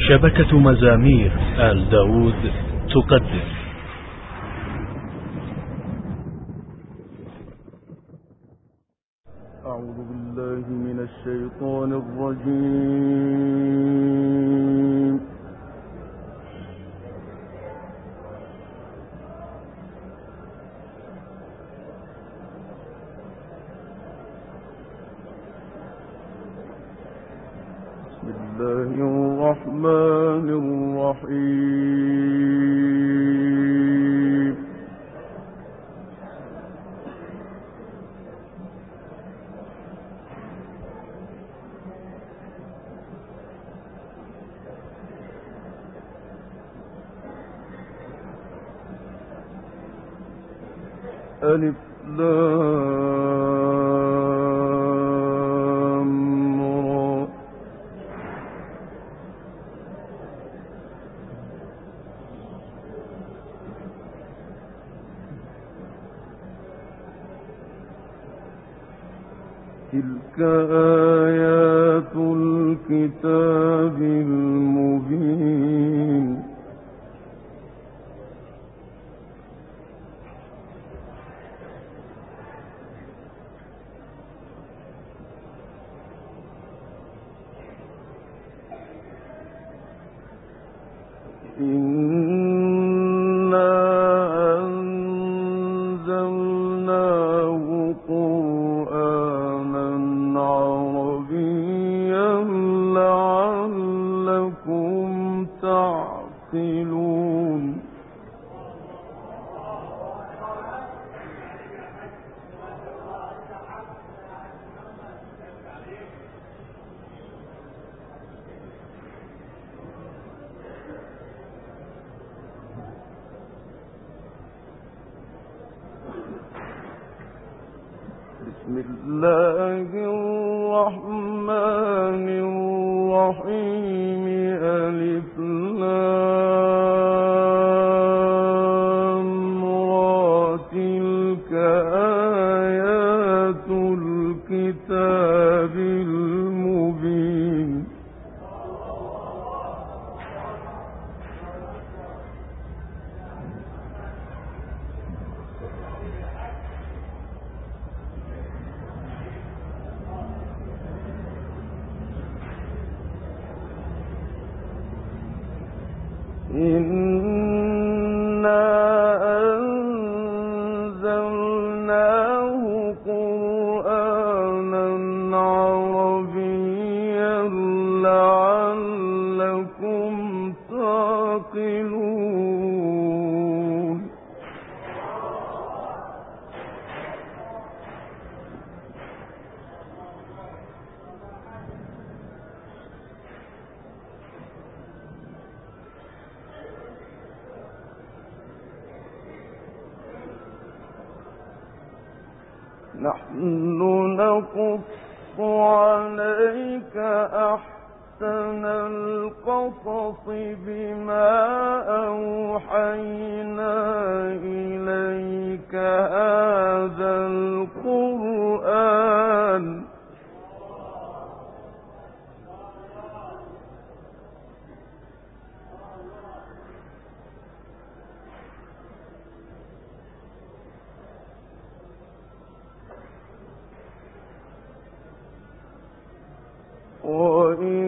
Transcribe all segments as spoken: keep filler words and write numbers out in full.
شبكة مزامير آل داود تقدم. أعوذ بالله من الشيطان الرجيم. بسم الله الرحمن الرحيم. ألف لام را. تلك آيات الكتاب المبين. إنا أنزلناه قرآنا عربيا لعلكم تعقلون. بسم الله الرحمن الرحيم. ألف لام را. تلك آيات الكتاب المبين. إنا أنزلناه قرآنا عربيا لعلكم تعقلون. نحن نقص عليك أحسن القصص بما أوحينا إليك هذا القرآن. وإن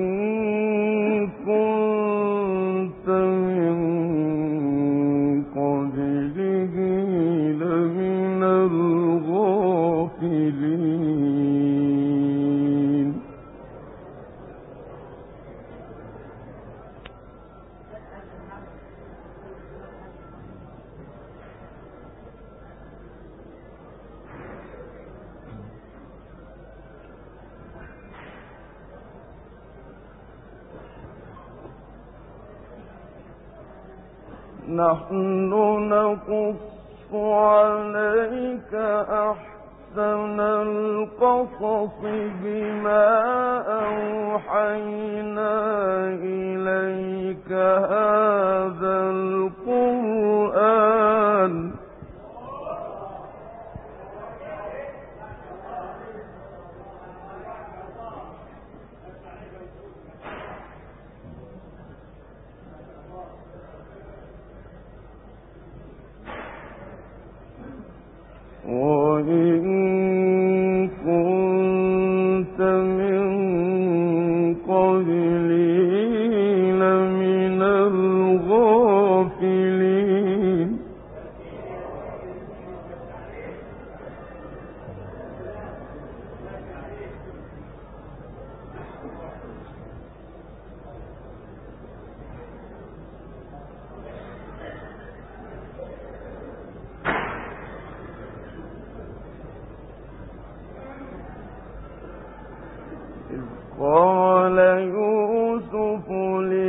كنت من قبله لمن الغافلين. نحن نقص عليك أحسن القصص بما أوحينا إليك هذا القرآن.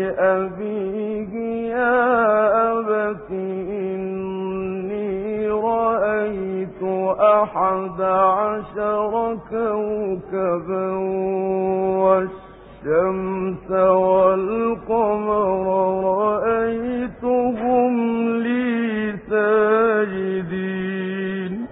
لأبيه يا أبت إني رأيت أحد عشر كوكبا والشمس والقمر رأيتهم لي ساجدين.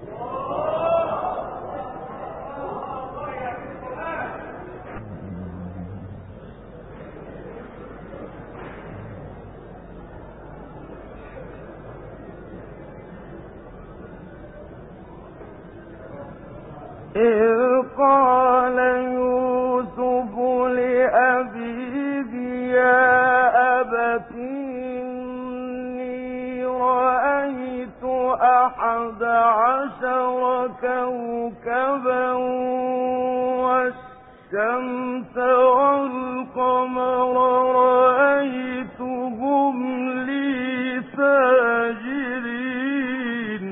إذ قال يوسف لأبيه يا أبت إني رأيت أحد عشر كوكبا والشمس والقمر رأيتهم لي ساجدين.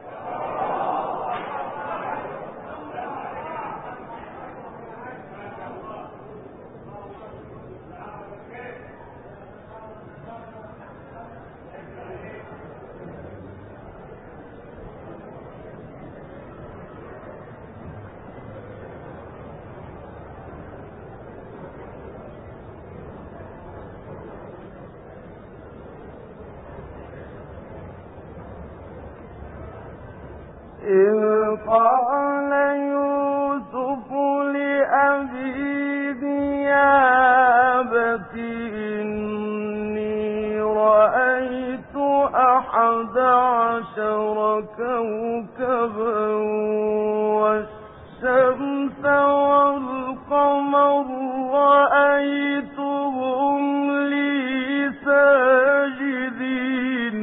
إذ قال يوسف لأبيه يا أبت إني رأيت أحد عشر كوكبا والشمس والقمر رأيتهم لي ساجدين.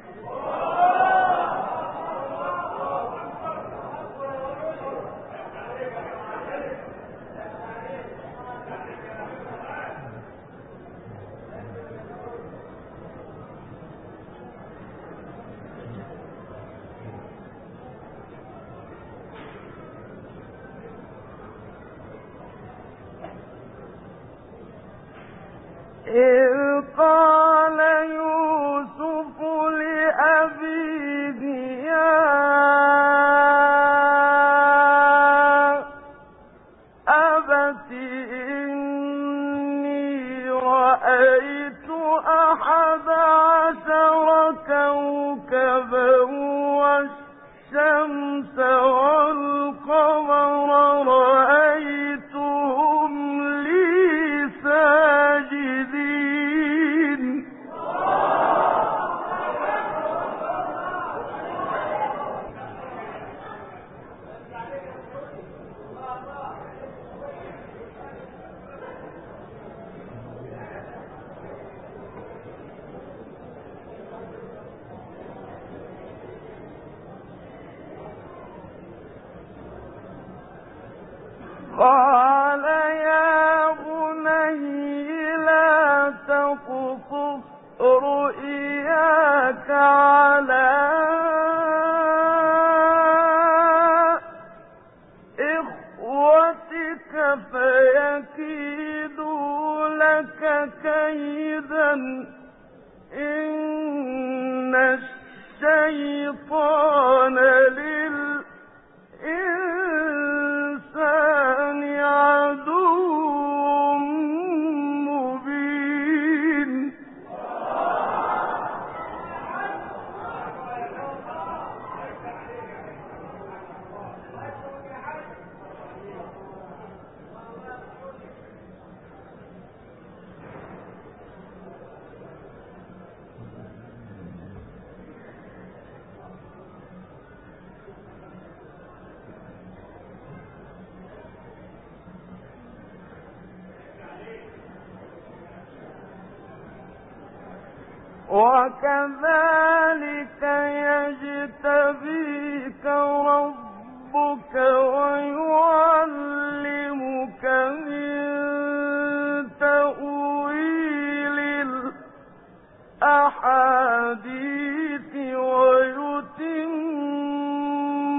إذ قال يوسف لأبيه يا أبت إني رأيت أحد عشر كوكبا والشمس والقمر رأيتهم لي ساجدين. قال يا بني لا تقصص رؤياك على إخوتك فيكيدوا لك كيدا إن الشيطان للإنسان عدو مبين. وكذلك يجتبيك ربك ويعلمك من تأويل الأحاديث ويتم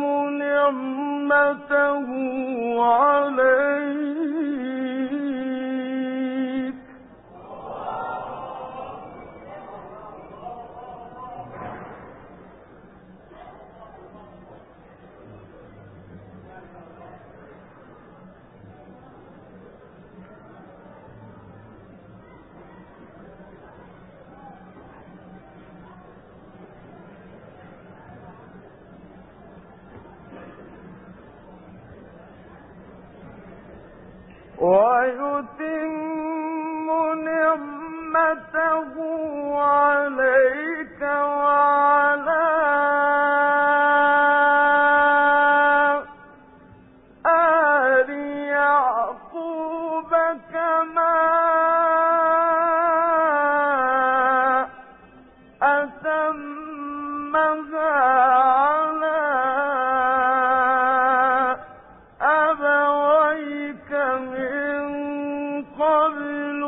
نعمته عليك يتم نعمته عليك وعلى آل يعقوب كما أتمها على أبويك من قبل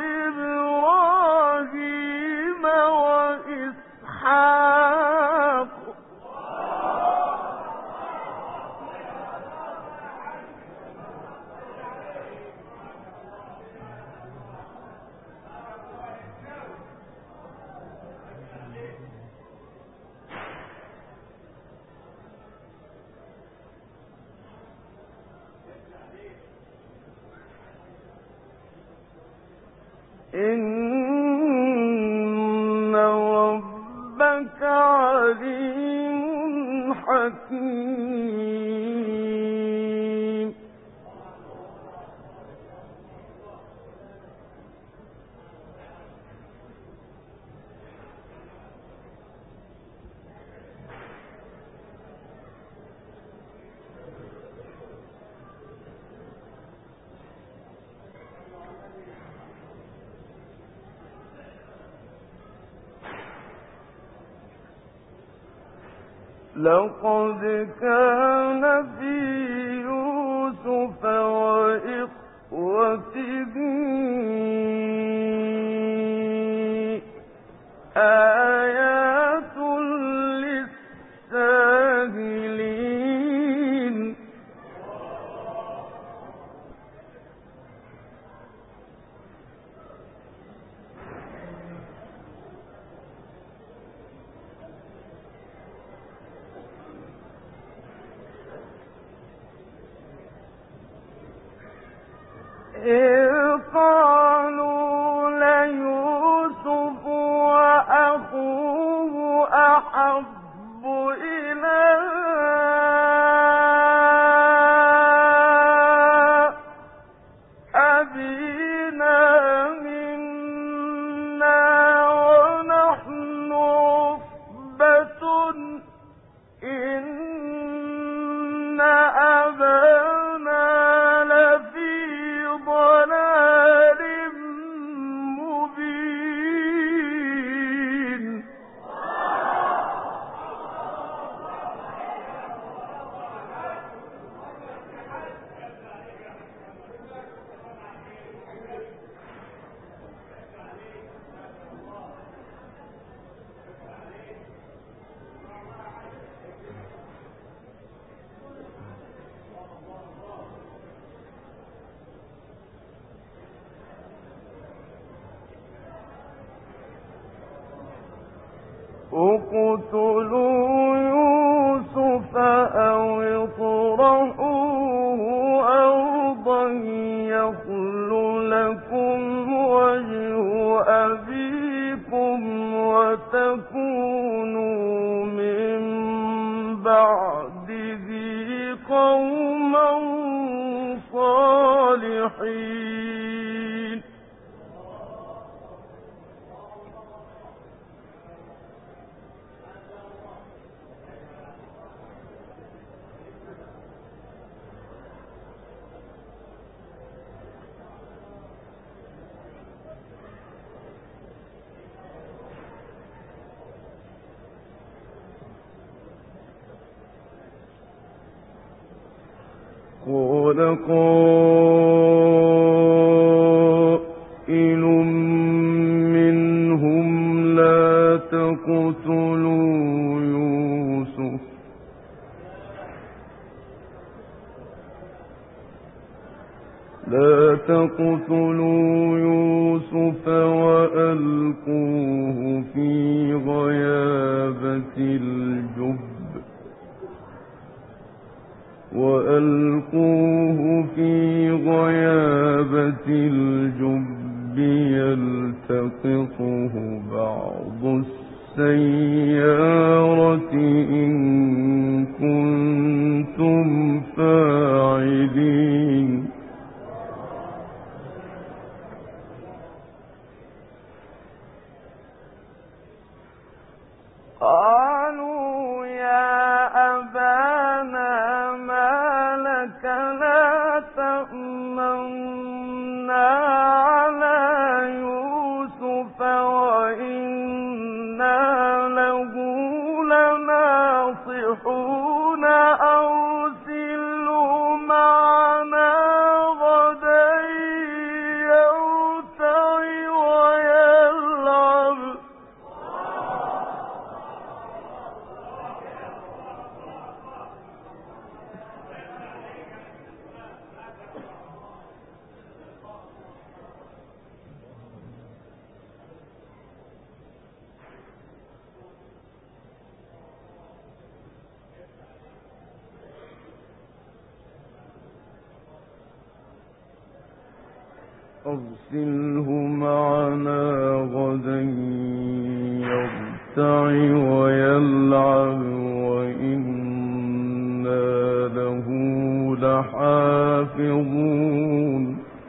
إبراهيم وإسحاق إن ربك عليم حكيم لقد كان في يوسف وإخوته آيات للسائلين إذ قالوا ليوسف وأخوه أحب إلى أبينا منا ونحن عصبة إن أبانا لفي ضلال مبين اقتلوا يوسف أو اطرحوه أرضا يخل لكم وجه أبيكم وتكونوا من بعده قوما صالحين قال قائل منهم لا تقتلوا يوسف لا تقتلوا يوسف وألقوه في غيابة الجب وألقوه في غيابة الجب يلتقطه بعض السيارة إن كنتم فاعلين أرسله معنا غدا يرتع ويلعب وإنا له لحافظون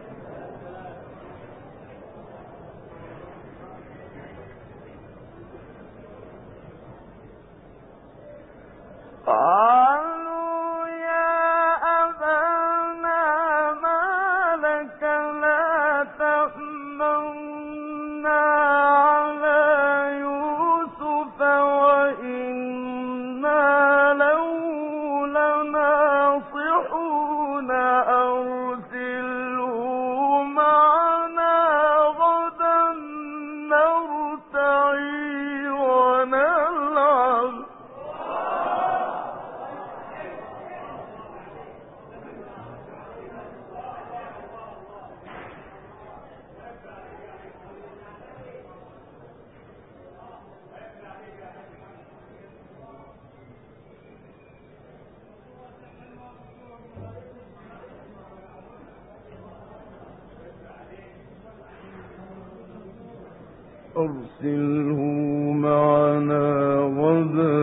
أرسله معنا غدا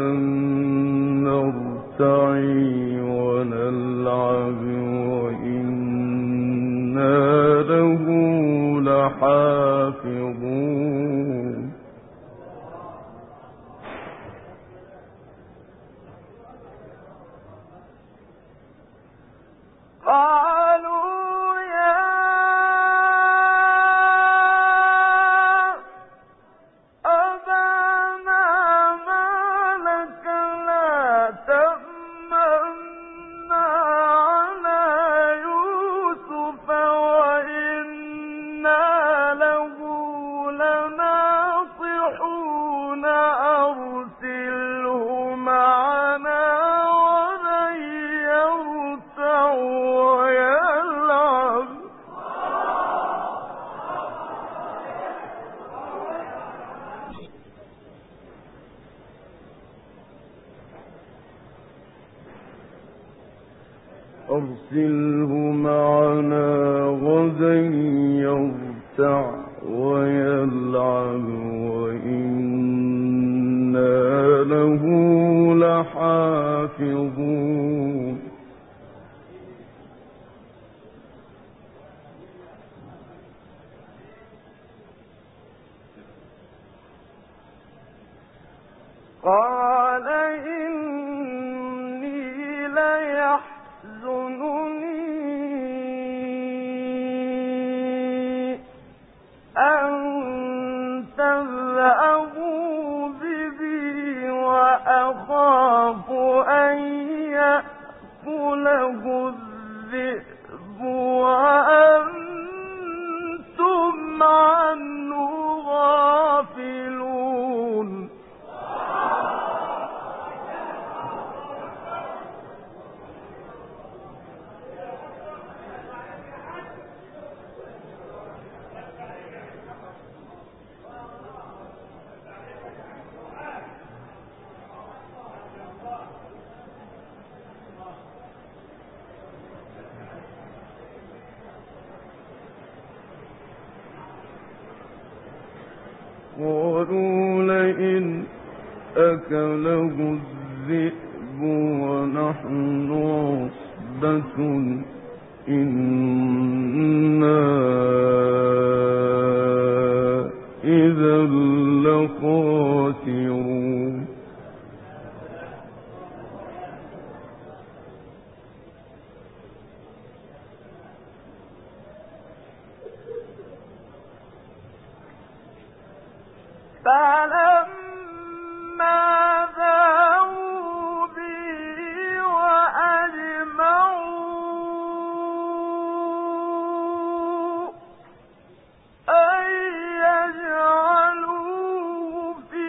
نرتعي ونلعب وإنا له لحافظون أرسله معنا غدا يرتع ويلعب وإنا له لحافظون قال إني ليحزنني أن تذهبوا به وأخاف أن يأكله الذئب وأنتم عنه غافلون قالوا لئن أكله الذئب ونحن عصبة إنا إذا لخاسرون فلما ذاقوا به وأجمعوا أن يجعلوه في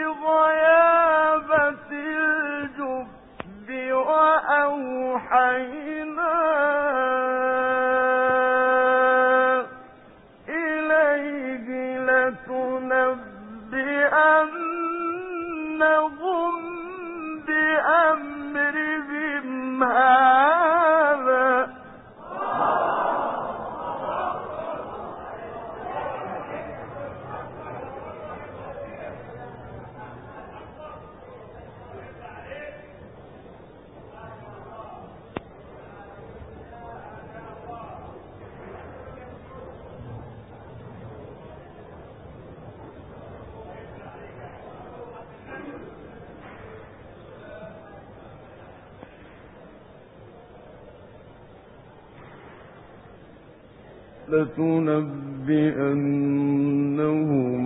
غيابة الجب وأوحينا إليه لتنبئنهم لتنبئنهم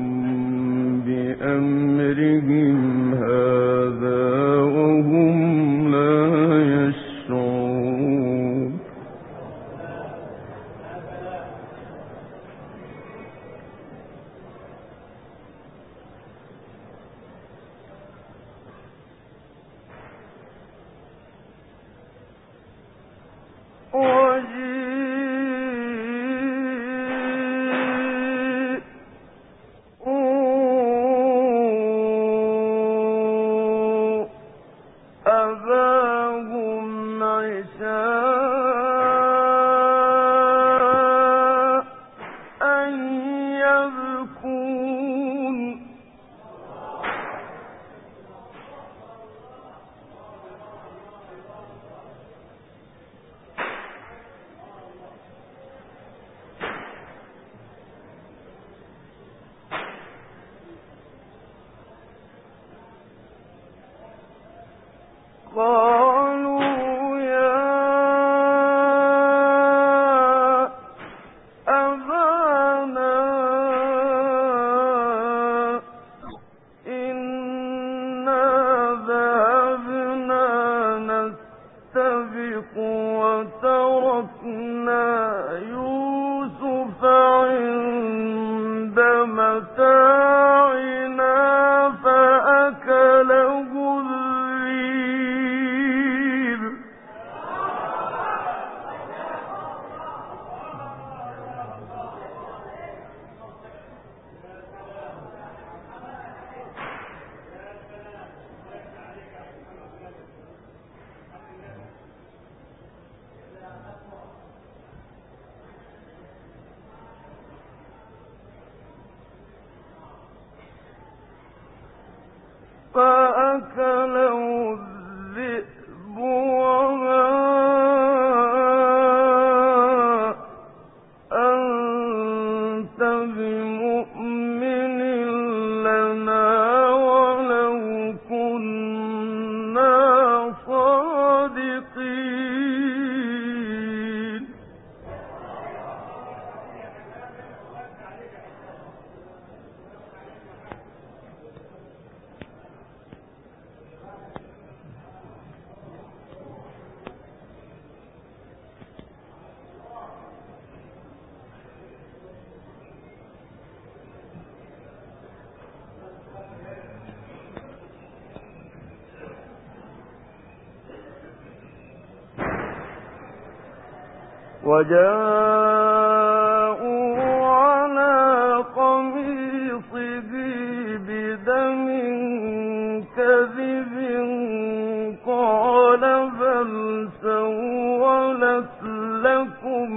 بأمرهم هذا وهم لا يشعرون قالوا يا أبانا إنا ذهبنا نستبق وتركنا يوسف عند متاعنا فأكله فأكله الذئب وما أنت بمؤمن لنا ولو كنا صادقين وجاءوا على قميصه بدم كذب قال بل سولت لكم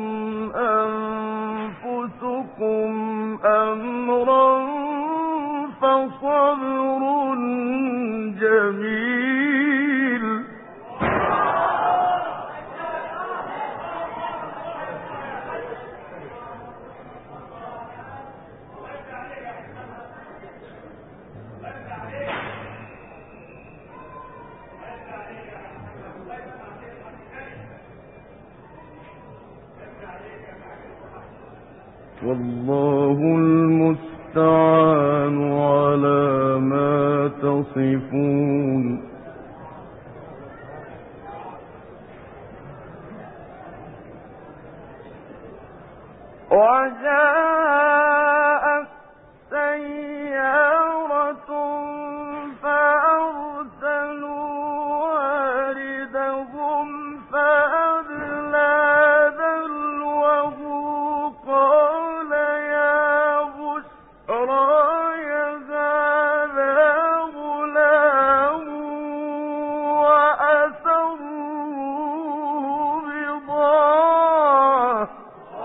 أنفسكم أمرا فصبر جميل والله المستعان على ما تصفون وجاءت سيارة فأرسلوا واردهم فأدلى دلوه قال يا بشرى هذا غلام وأسروه بضاعة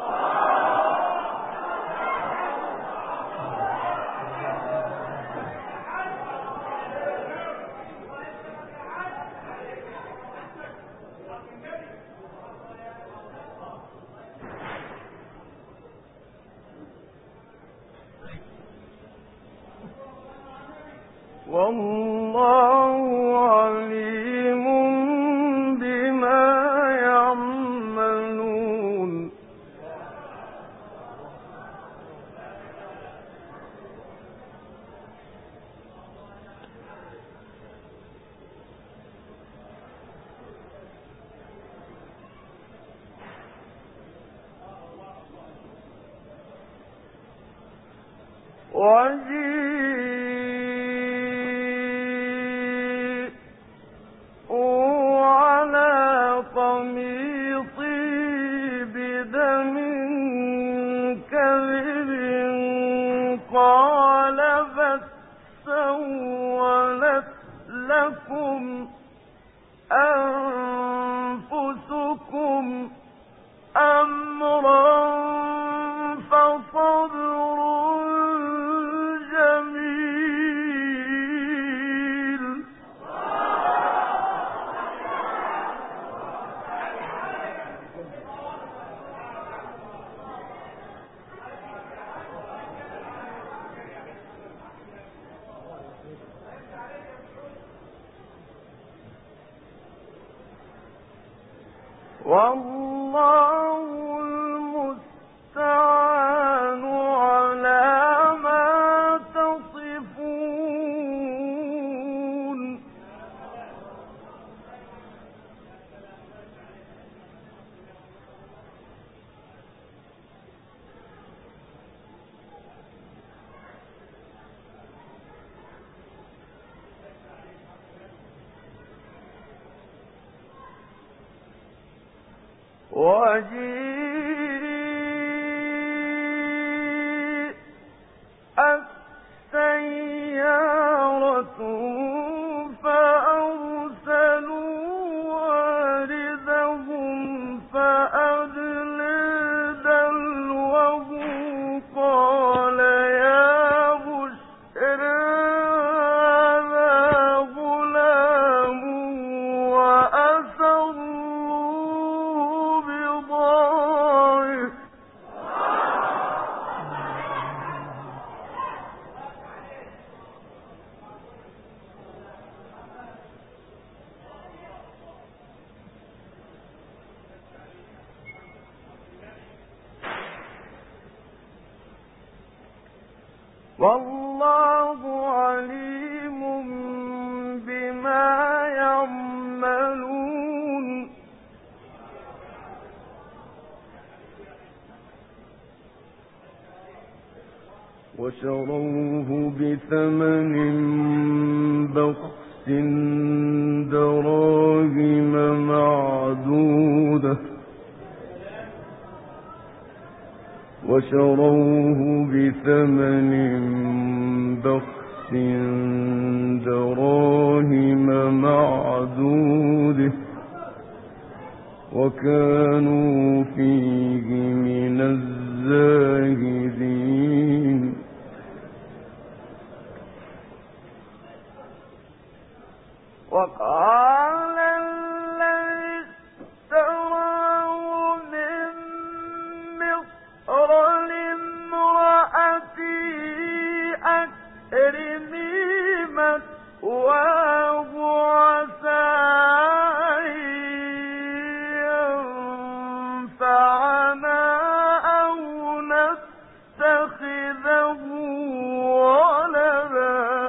والله عليم بما يعملون وجيءوا على قميصي بدم كذب قال بل سولت لكم أنفسكم أمرا فصبر جميل. والله المستعان على ما تصفون. وجيءت سيارة فأرسلوا واردهم فأدلى دلوه قال يا بشرى هذا غلام وأسروه بضاعة. والله عليم بما يعملون. وشروه بثمن بخس دراهم معدودة وشروه بثمن بخس دراهم معدودة وكانوا فيه من الزاهدين. وقال الذي اشتراه من مصر لامرأته أكرمي مثواه عسى أن ينفعنا أو نتخذه ولدا.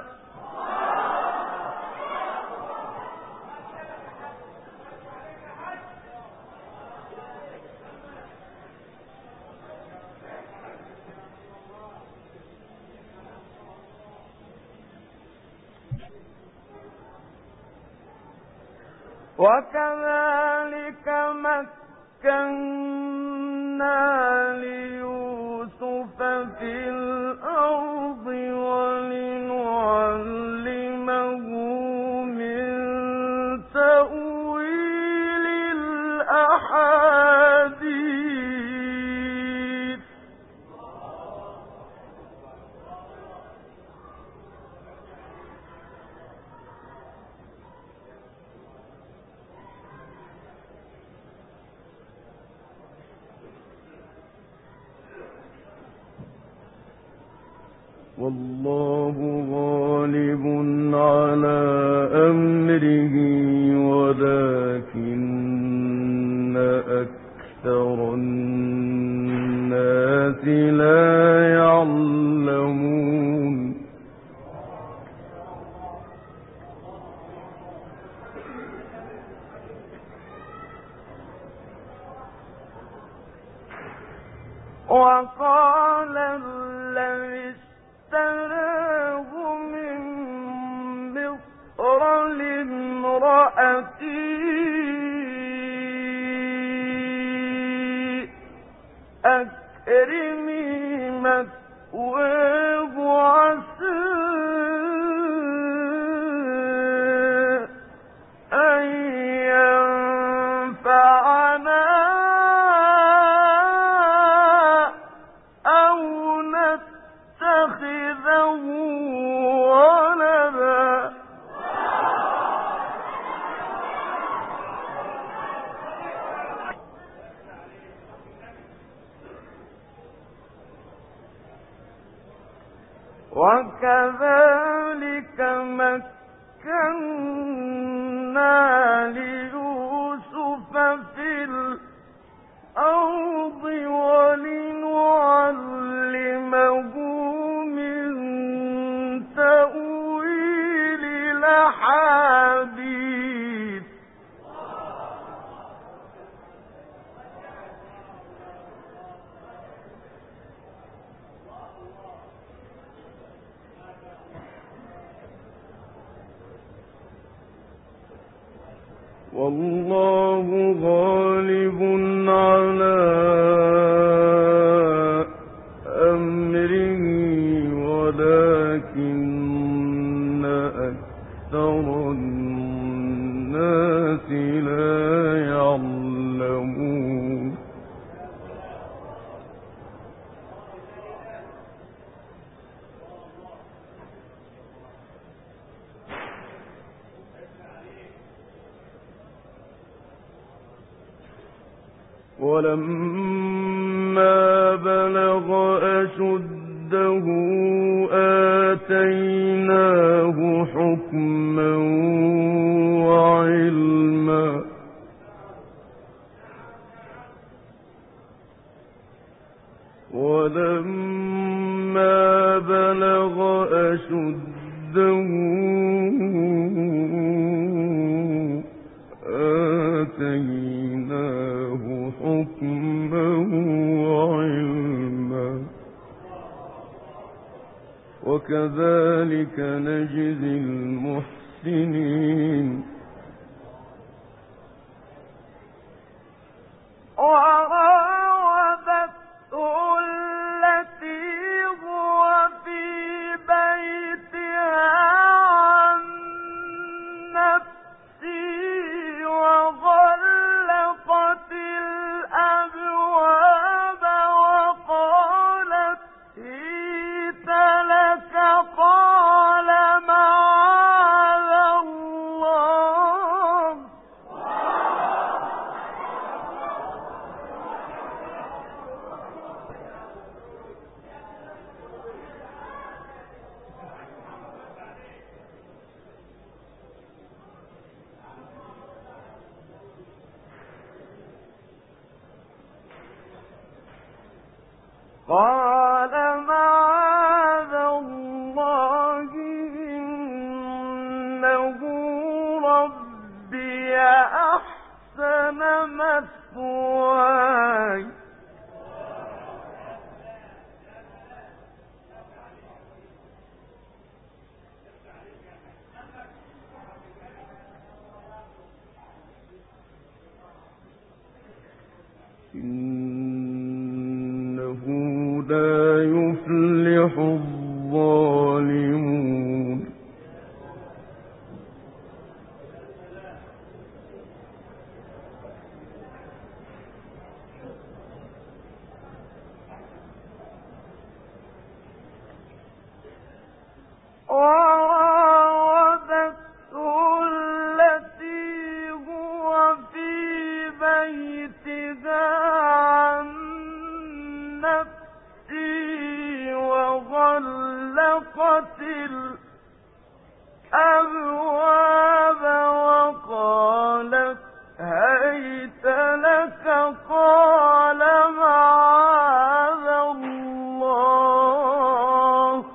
وكذلك مكنا ليوسف في الأرض ولنعلمه من تأويل الأحاديث. والله غالب على أمره ولكن أكثر الناس لا يعلمون. وقال الذي وكذلك مكنا ليوسف في الأرض ولنعلمه من تأويل الأحاديث والله غالب على أمره ولكن أكثر الناس لا يعلمون ولما بلغ أشده آتيناه حكما وعلما ولما بلغ أشده آتيناه حكما وعلما وكذلك نجزي المحسنين وراودته التي هو في بيتها عن نفسه وغلقت الأبواب وقالت هيت لك قال معاذ الله قال معاذ الله إنه ربي أحسن مثواي إنه لا يفلح الظالمون وراودته التي هو في بيتها عن نفسه وغلقت الأبواب وقالت هيت لك قال معاذ الله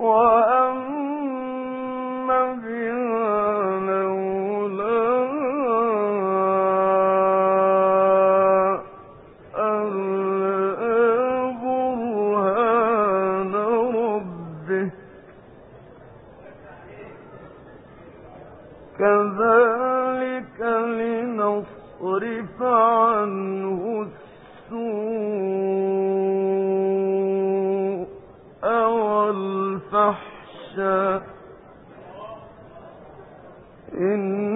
وهم بها لولا أن رأى برهان ربه كذلك لنصرف عنه السوء والفحشاء إن